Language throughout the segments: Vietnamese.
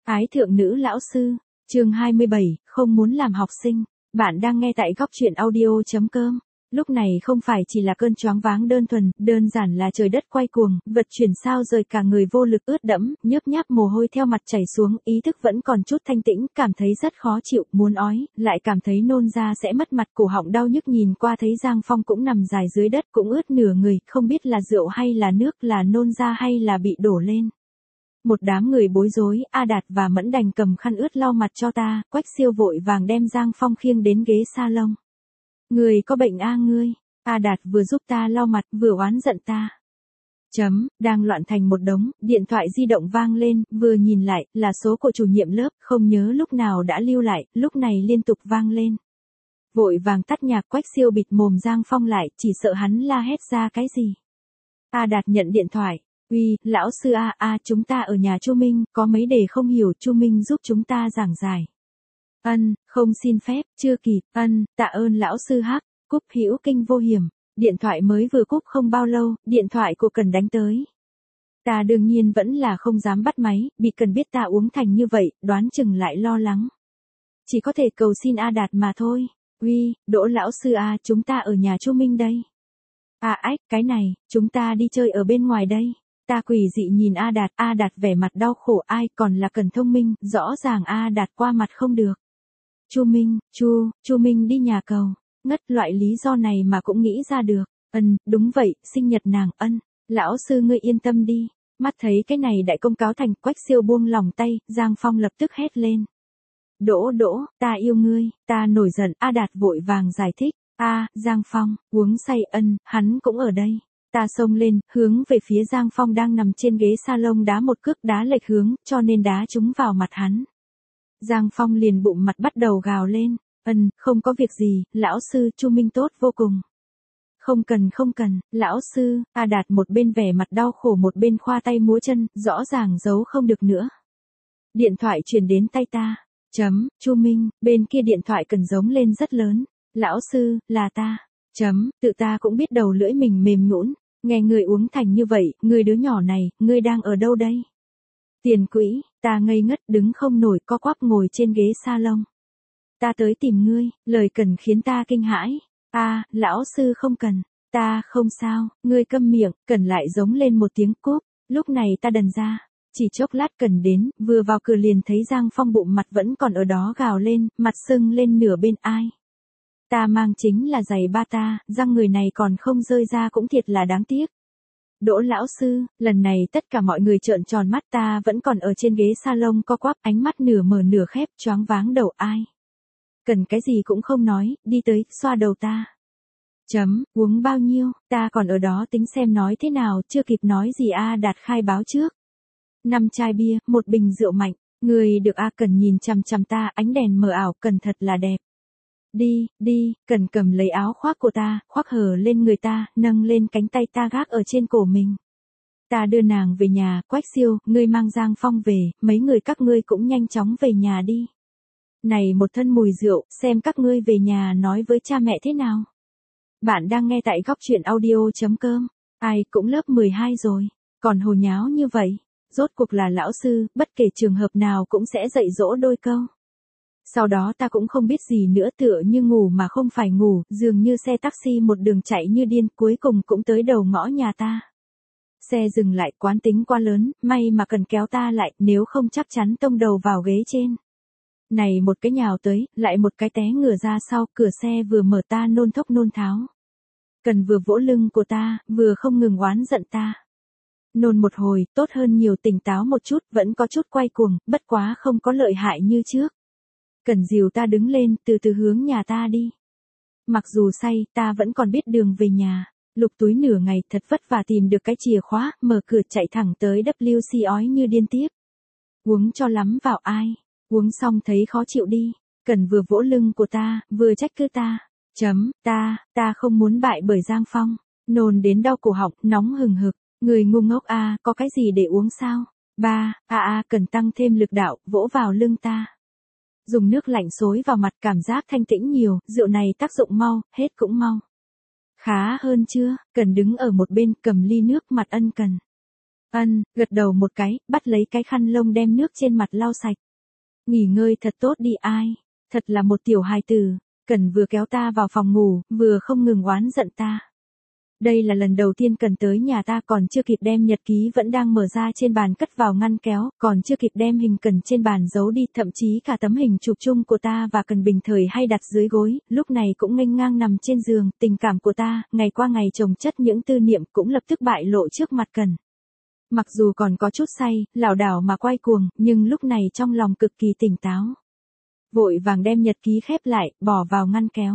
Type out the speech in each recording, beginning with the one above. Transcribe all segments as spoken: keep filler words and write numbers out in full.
Ái thượng nữ lão sư, chương hai mươi bảy, không muốn làm học sinh. Bạn đang nghe tại góc truyện audio chấm com. Lúc này không phải chỉ là cơn choáng váng đơn thuần, đơn giản là trời đất quay cuồng, vật chuyển sao rời cả người vô lực ướt đẫm, nhớp nháp mồ hôi theo mặt chảy xuống, ý thức vẫn còn chút thanh tĩnh, cảm thấy rất khó chịu, muốn ói, lại cảm thấy nôn ra sẽ mất mặt, cổ họng đau nhức, nhìn qua thấy Giang Phong cũng nằm dài dưới đất, cũng ướt nửa người, không biết là rượu hay là nước, là nôn ra hay là bị đổ lên. Một đám người bối rối, A Đạt và Mẫn đành cầm khăn ướt lau mặt cho ta, Quách Siêu vội vàng đem Giang Phong khiêng đến ghế salon. Người có bệnh a ngươi, A Đạt vừa giúp ta lau mặt, vừa oán giận ta. Chấm, đang loạn thành một đống, điện thoại di động vang lên, vừa nhìn lại, là số của chủ nhiệm lớp, không nhớ lúc nào đã lưu lại, lúc này liên tục vang lên. Vội vàng tắt nhạc, Quách Siêu bịt mồm Giang Phong lại, chỉ sợ hắn la hét ra cái gì. A Đạt nhận điện thoại. Uy, lão sư a a, chúng ta ở nhà Chu Minh, có mấy đề không hiểu, Chu Minh giúp chúng ta giảng giải. Ân, không xin phép, chưa kịp, ân, tạ ơn lão sư hắc, cúp hữu kinh vô hiểm. Điện thoại mới vừa cúp không bao lâu, điện thoại của Cần đánh tới. Ta đương nhiên vẫn là không dám bắt máy, bị Cần biết ta uống thành như vậy, đoán chừng lại lo lắng. Chỉ có thể cầu xin A Đạt mà thôi. Uy, Đỗ lão sư a, chúng ta ở nhà Chu Minh đây. À ách, cái này, chúng ta đi chơi ở bên ngoài đây. Ta quỷ dị nhìn A Đạt, A Đạt vẻ mặt đau khổ, ai còn là Cần thông minh, rõ ràng A Đạt qua mặt không được. Chu Minh, Chu, Chu Minh đi nhà cầu, ngất, loại lý do này mà cũng nghĩ ra được. Ân, đúng vậy, sinh nhật nàng, ân, lão sư ngươi yên tâm đi. Mắt thấy cái này đại công cáo thành, Quách Siêu buông lòng tay, Giang Phong lập tức hét lên. Đỗ Đỗ, ta yêu ngươi, ta nổi giận, A Đạt vội vàng giải thích. A, Giang Phong, uống say, ân, hắn cũng ở đây. Ta xông lên, hướng về phía Giang Phong đang nằm trên ghế salon đá một cước, đá lệch hướng, cho nên đá trúng vào mặt hắn. Giang Phong liền bụng mặt bắt đầu gào lên, ân, không có việc gì, lão sư, Chu Minh tốt vô cùng. Không cần không cần, lão sư, A Đạt một bên vẻ mặt đau khổ một bên khoa tay múa chân, rõ ràng giấu không được nữa. Điện thoại truyền đến tay ta, chấm, Chu Minh, bên kia điện thoại Cần giống lên rất lớn, lão sư, là ta. Chấm, tự ta cũng biết đầu lưỡi mình mềm nhũn, nghe người uống thành như vậy, người đứa nhỏ này, ngươi đang ở đâu đây? Tiền quỹ, ta ngây ngất đứng không nổi, co quắp ngồi trên ghế salon. Ta tới tìm ngươi, lời Cần khiến ta kinh hãi. A, lão sư không cần, ta không sao, ngươi câm miệng, Cần lại giống lên một tiếng cúp, lúc này ta đần ra. Chỉ chốc lát Cần đến, vừa vào cửa liền thấy Giang Phong bụng mặt vẫn còn ở đó gào lên, mặt sưng lên nửa bên ai. Ta mang chính là giày ba ta, răng người này còn không rơi ra cũng thiệt là đáng tiếc. Đỗ lão sư, lần này tất cả mọi người trợn tròn mắt, ta vẫn còn ở trên ghế salon co quắp, ánh mắt nửa mở nửa khép, choáng váng đầu ai. Cần cái gì cũng không nói, đi tới, xoa đầu ta. Chấm, uống bao nhiêu, ta còn ở đó tính xem nói thế nào, chưa kịp nói gì A Đạt khai báo trước. Năm chai bia, một bình rượu mạnh, người được A Cần nhìn chằm chằm ta, ánh đèn mờ ảo, Cần thật là đẹp. Đi, đi, Cần cầm lấy áo khoác của ta, khoác hở lên người ta, nâng lên cánh tay ta gác ở trên cổ mình. Ta đưa nàng về nhà, Quách Siêu, ngươi mang Giang Phong về, mấy người các ngươi cũng nhanh chóng về nhà đi. Này một thân mùi rượu, xem các ngươi về nhà nói với cha mẹ thế nào. Bạn đang nghe tại góc truyện audio chấm com, ai cũng lớp mười hai rồi, còn hồ nháo như vậy, rốt cuộc là lão sư, bất kể trường hợp nào cũng sẽ dạy dỗ đôi câu. Sau đó ta cũng không biết gì nữa, tựa như ngủ mà không phải ngủ, dường như xe taxi một đường chạy như điên, cuối cùng cũng tới đầu ngõ nhà ta. Xe dừng lại, quán tính quá lớn, may mà Cần kéo ta lại, nếu không chắc chắn tông đầu vào ghế trên. Này một cái nhào tới, lại một cái té ngửa ra sau, cửa xe vừa mở ta nôn thốc nôn tháo. Cần vừa vỗ lưng của ta, vừa không ngừng oán giận ta. Nôn một hồi, tốt hơn nhiều, tỉnh táo một chút, vẫn có chút quay cuồng, bất quá không có lợi hại như trước. Cần dìu ta đứng lên, từ từ hướng nhà ta đi. Mặc dù say, ta vẫn còn biết đường về nhà. Lục túi nửa ngày, thật vất vả tìm được cái chìa khóa, mở cửa chạy thẳng tới W C ói như điên tiếp. Uống cho lắm vào ai. Uống xong thấy khó chịu đi. Cần vừa vỗ lưng của ta, vừa trách cứ ta. Chấm, ta, ta không muốn bại bởi Giang Phong. Nôn đến đau cổ họng, nóng hừng hực. Người ngu ngốc a, có cái gì để uống sao? Ba, a a, Cần tăng thêm lực đạo, vỗ vào lưng ta. Dùng nước lạnh xối vào mặt, cảm giác thanh tĩnh nhiều, rượu này tác dụng mau, hết cũng mau. Khá hơn chưa? Cần đứng ở một bên cầm ly nước, mặt ân cần. Ân, gật đầu một cái, bắt lấy cái khăn lông đem nước trên mặt lau sạch. Nghỉ ngơi thật tốt đi ai, thật là một tiểu hài tử, Cần vừa kéo ta vào phòng ngủ, vừa không ngừng oán giận ta. Đây là lần đầu tiên Cần tới nhà ta, còn chưa kịp đem nhật ký vẫn đang mở ra trên bàn cất vào ngăn kéo, còn chưa kịp đem hình Cần trên bàn giấu đi, thậm chí cả tấm hình chụp chung của ta và Cần bình thời hay đặt dưới gối, lúc này cũng nghênh ngang nằm trên giường, tình cảm của ta, ngày qua ngày chồng chất những tư niệm cũng lập tức bại lộ trước mặt Cần. Mặc dù còn có chút say, lảo đảo mà quay cuồng, nhưng lúc này trong lòng cực kỳ tỉnh táo. Vội vàng đem nhật ký khép lại, bỏ vào ngăn kéo.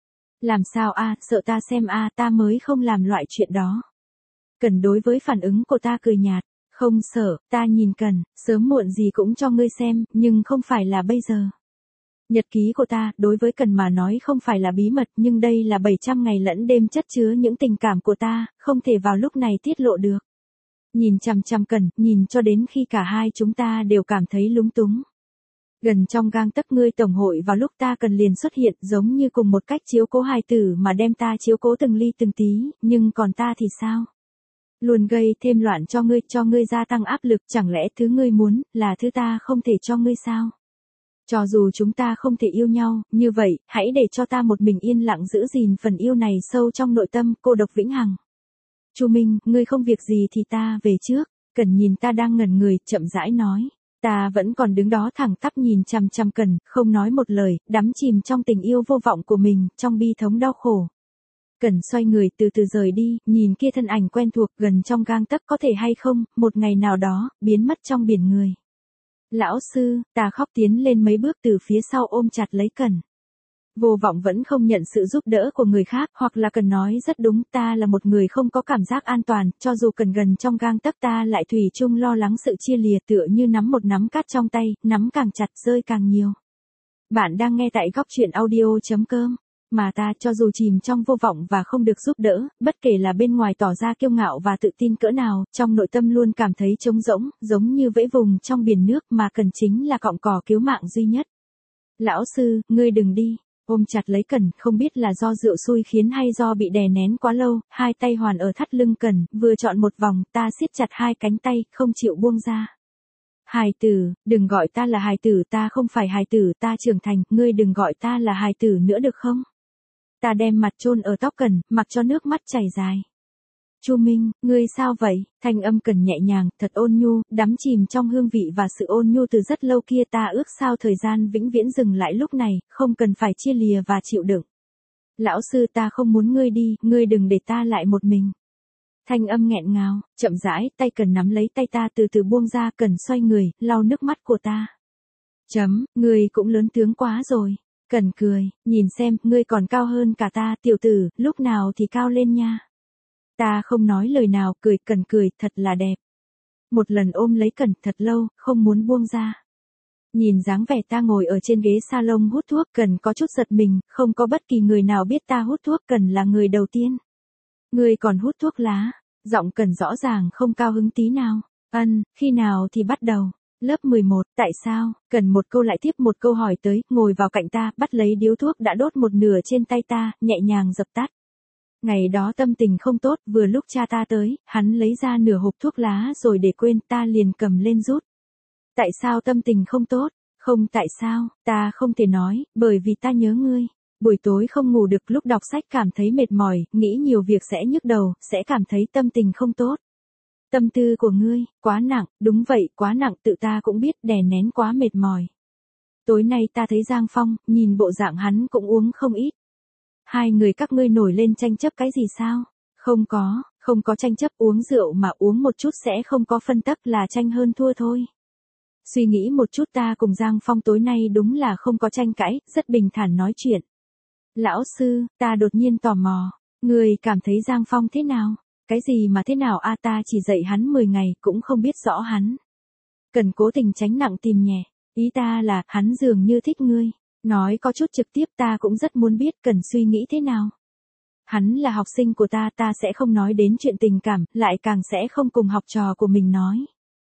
Làm sao a, sợ ta xem a, ta mới không làm loại chuyện đó. Cần đối với phản ứng của ta cười nhạt, không sợ, ta nhìn Cần, sớm muộn gì cũng cho ngươi xem, nhưng không phải là bây giờ. Nhật ký của ta, đối với Cần mà nói không phải là bí mật, nhưng đây là bảy trăm ngày lẫn đêm chất chứa những tình cảm của ta, không thể vào lúc này tiết lộ được. Nhìn chằm chằm Cần, nhìn cho đến khi cả hai chúng ta đều cảm thấy lúng túng. Gần trong gang tấc ngươi tổng hội vào lúc ta cần liền xuất hiện, giống như cùng một cách chiếu cố hài tử mà đem ta chiếu cố từng ly từng tí, nhưng còn ta thì sao? Luôn gây thêm loạn cho ngươi, cho ngươi gia tăng áp lực, chẳng lẽ thứ ngươi muốn, là thứ ta không thể cho ngươi sao? Cho dù chúng ta không thể yêu nhau, như vậy, hãy để cho ta một mình yên lặng giữ gìn phần yêu này sâu trong nội tâm, cô độc vĩnh hằng. Chu Minh, ngươi không việc gì thì ta về trước. Cần nhìn ta đang ngẩn người, chậm rãi nói. Ta vẫn còn đứng đó thẳng tắp nhìn chằm chằm Cần, không nói một lời, đắm chìm trong tình yêu vô vọng của mình, trong bi thống đau khổ. Cần xoay người từ từ rời đi, nhìn kia thân ảnh quen thuộc gần trong gang tấc, có thể hay không, một ngày nào đó, biến mất trong biển người. Lão sư, ta khóc tiến lên mấy bước từ phía sau ôm chặt lấy Cần. Vô vọng vẫn không nhận sự giúp đỡ của người khác, hoặc là Cần nói rất đúng, ta là một người không có cảm giác an toàn, cho dù Cần gần trong gang tấc ta lại thủy chung lo lắng sự chia lìa, tựa như nắm một nắm cát trong tay, nắm càng chặt rơi càng nhiều. Bạn đang nghe tại góc truyện audio chấm com. Mà ta, cho dù chìm trong vô vọng và không được giúp đỡ, bất kể là bên ngoài tỏ ra kiêu ngạo và tự tin cỡ nào, trong nội tâm luôn cảm thấy trống rỗng, giống như vẫy vùng trong biển nước, mà Cần chính là cọng cỏ cứu mạng duy nhất. Lão sư, ngươi đừng đi. Ôm chặt lấy Cần, không biết là do rượu xui khiến hay do bị đè nén quá lâu, hai tay hoàn ở thắt lưng Cần, vừa chọn một vòng, ta siết chặt hai cánh tay, không chịu buông ra. Hài tử, đừng gọi ta là hài tử, ta không phải hài tử, ta trưởng thành, ngươi đừng gọi ta là hài tử nữa được không? Ta đem mặt chôn ở tóc Cần, mặc cho nước mắt chảy dài. Chu Minh, ngươi sao vậy? Thanh âm Cần nhẹ nhàng, thật ôn nhu, đắm chìm trong hương vị và sự ôn nhu từ rất lâu kia, ta ước sao thời gian vĩnh viễn dừng lại lúc này, không cần phải chia lìa và chịu đựng. Lão sư, ta không muốn ngươi đi, ngươi đừng để ta lại một mình. Thanh âm nghẹn ngào, chậm rãi, tay Cần nắm lấy tay ta từ từ buông ra, Cần xoay người, lau nước mắt của ta. Chấm, ngươi cũng lớn tướng quá rồi. Cần cười, nhìn xem, ngươi còn cao hơn cả ta, tiểu tử, lúc nào thì cao lên nha. Ta không nói lời nào, cười, Cần cười, thật là đẹp. Một lần ôm lấy Cần thật lâu, không muốn buông ra. Nhìn dáng vẻ ta ngồi ở trên ghế salon hút thuốc, Cần có chút giật mình, không có bất kỳ người nào biết ta hút thuốc, Cần là người đầu tiên. Ngươi còn hút thuốc lá, giọng Cần rõ ràng không cao hứng tí nào. Ân, khi nào thì bắt đầu? Lớp mười một, tại sao? Cần một câu lại tiếp một câu hỏi tới, ngồi vào cạnh ta, bắt lấy điếu thuốc đã đốt một nửa trên tay ta, nhẹ nhàng dập tắt. Ngày đó tâm tình không tốt, vừa lúc cha ta tới, hắn lấy ra nửa hộp thuốc lá rồi để quên, ta liền cầm lên rút. Tại sao tâm tình không tốt? Không tại sao, ta không thể nói, bởi vì ta nhớ ngươi. Buổi tối không ngủ được, lúc đọc sách cảm thấy mệt mỏi, nghĩ nhiều việc sẽ nhức đầu, sẽ cảm thấy tâm tình không tốt. Tâm tư của ngươi, quá nặng, đúng vậy, quá nặng, tự ta cũng biết, đè nén quá mệt mỏi. Tối nay ta thấy Giang Phong, nhìn bộ dạng hắn cũng uống không ít. Hai người các ngươi nổi lên tranh chấp cái gì sao? Không có, không có tranh chấp, uống rượu mà uống một chút sẽ không có phân tắc, là tranh hơn thua thôi. Suy nghĩ một chút, ta cùng Giang Phong tối nay đúng là không có tranh cãi, rất bình thản nói chuyện. Lão sư, ta đột nhiên tò mò, người cảm thấy Giang Phong thế nào? Cái gì mà thế nào a, ta chỉ dạy hắn mười ngày, cũng không biết rõ hắn. Cần cố tình tránh nặng tìm nhẹ, ý ta là, hắn dường như thích ngươi. Nói có chút trực tiếp, ta cũng rất muốn biết Cần suy nghĩ thế nào. Hắn là học sinh của ta, ta sẽ không nói đến chuyện tình cảm, lại càng sẽ không cùng học trò của mình nói.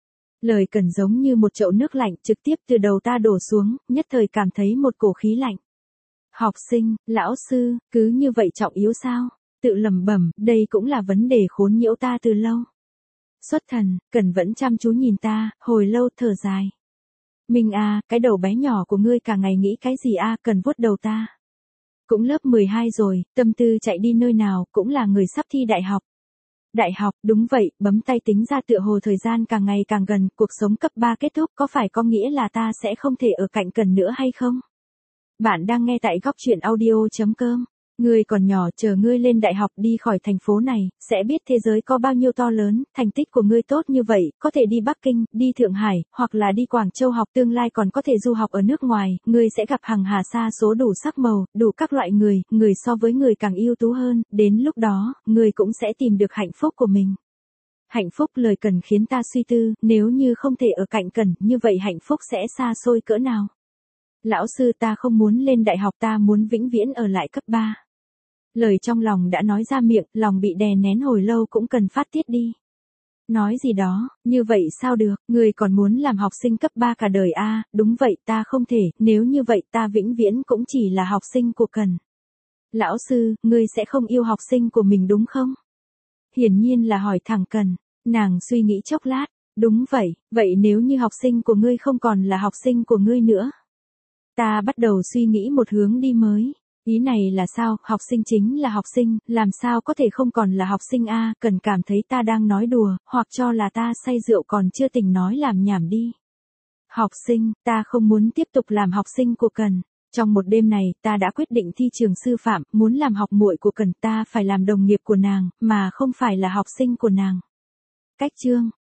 Lời Cần giống như một chậu nước lạnh trực tiếp từ đầu ta đổ xuống, nhất thời cảm thấy một cổ khí lạnh. Học sinh, lão sư, cứ như vậy trọng yếu sao? Tự lẩm bẩm, đây cũng là vấn đề khốn nhiễu ta từ lâu. Xuất thần, Cần vẫn chăm chú nhìn ta, hồi lâu thở dài. Minh a, cái đầu bé nhỏ của ngươi cả ngày nghĩ cái gì a? Cần vuốt đầu ta. Cũng lớp mười hai rồi, tâm tư chạy đi nơi nào, cũng là người sắp thi đại học. Đại học, đúng vậy, bấm tay tính ra tựa hồ thời gian càng ngày càng gần, cuộc sống cấp ba kết thúc, có phải có nghĩa là ta sẽ không thể ở cạnh Cần nữa hay không? Bạn đang nghe tại góc truyện audio chấm com. Ngươi còn nhỏ, chờ ngươi lên đại học đi khỏi thành phố này, sẽ biết thế giới có bao nhiêu to lớn, thành tích của ngươi tốt như vậy, có thể đi Bắc Kinh, đi Thượng Hải, hoặc là đi Quảng Châu học, tương lai còn có thể du học ở nước ngoài, ngươi sẽ gặp hàng hà sa số đủ sắc màu, đủ các loại người, người so với người càng ưu tú hơn, đến lúc đó, ngươi cũng sẽ tìm được hạnh phúc của mình. Hạnh phúc, lời Cần khiến ta suy tư, nếu như không thể ở cạnh Cần, như vậy hạnh phúc sẽ xa xôi cỡ nào? Lão sư, ta không muốn lên đại học, ta muốn vĩnh viễn ở lại cấp ba. Lời trong lòng đã nói ra miệng, lòng bị đè nén hồi lâu cũng cần phát tiết đi. Nói gì đó, như vậy sao được, người còn muốn làm học sinh cấp ba cả đời a? À, đúng vậy, ta không thể, nếu như vậy ta vĩnh viễn cũng chỉ là học sinh của Cần. Lão sư, ngươi sẽ không yêu học sinh của mình đúng không? Hiển nhiên là hỏi thẳng Cần. Nàng suy nghĩ chốc lát, đúng vậy, vậy nếu như học sinh của ngươi không còn là học sinh của ngươi nữa? Ta bắt đầu suy nghĩ một hướng đi mới. Ý này là sao, học sinh chính là học sinh, làm sao có thể không còn là học sinh a? Cần cảm thấy ta đang nói đùa, hoặc cho là ta say rượu còn chưa tỉnh nói làm nhảm đi. Học sinh, ta không muốn tiếp tục làm học sinh của Cần. Trong một đêm này, ta đã quyết định thi trường sư phạm, muốn làm học muội của Cần, ta phải làm đồng nghiệp của nàng, mà không phải là học sinh của nàng. Cách chương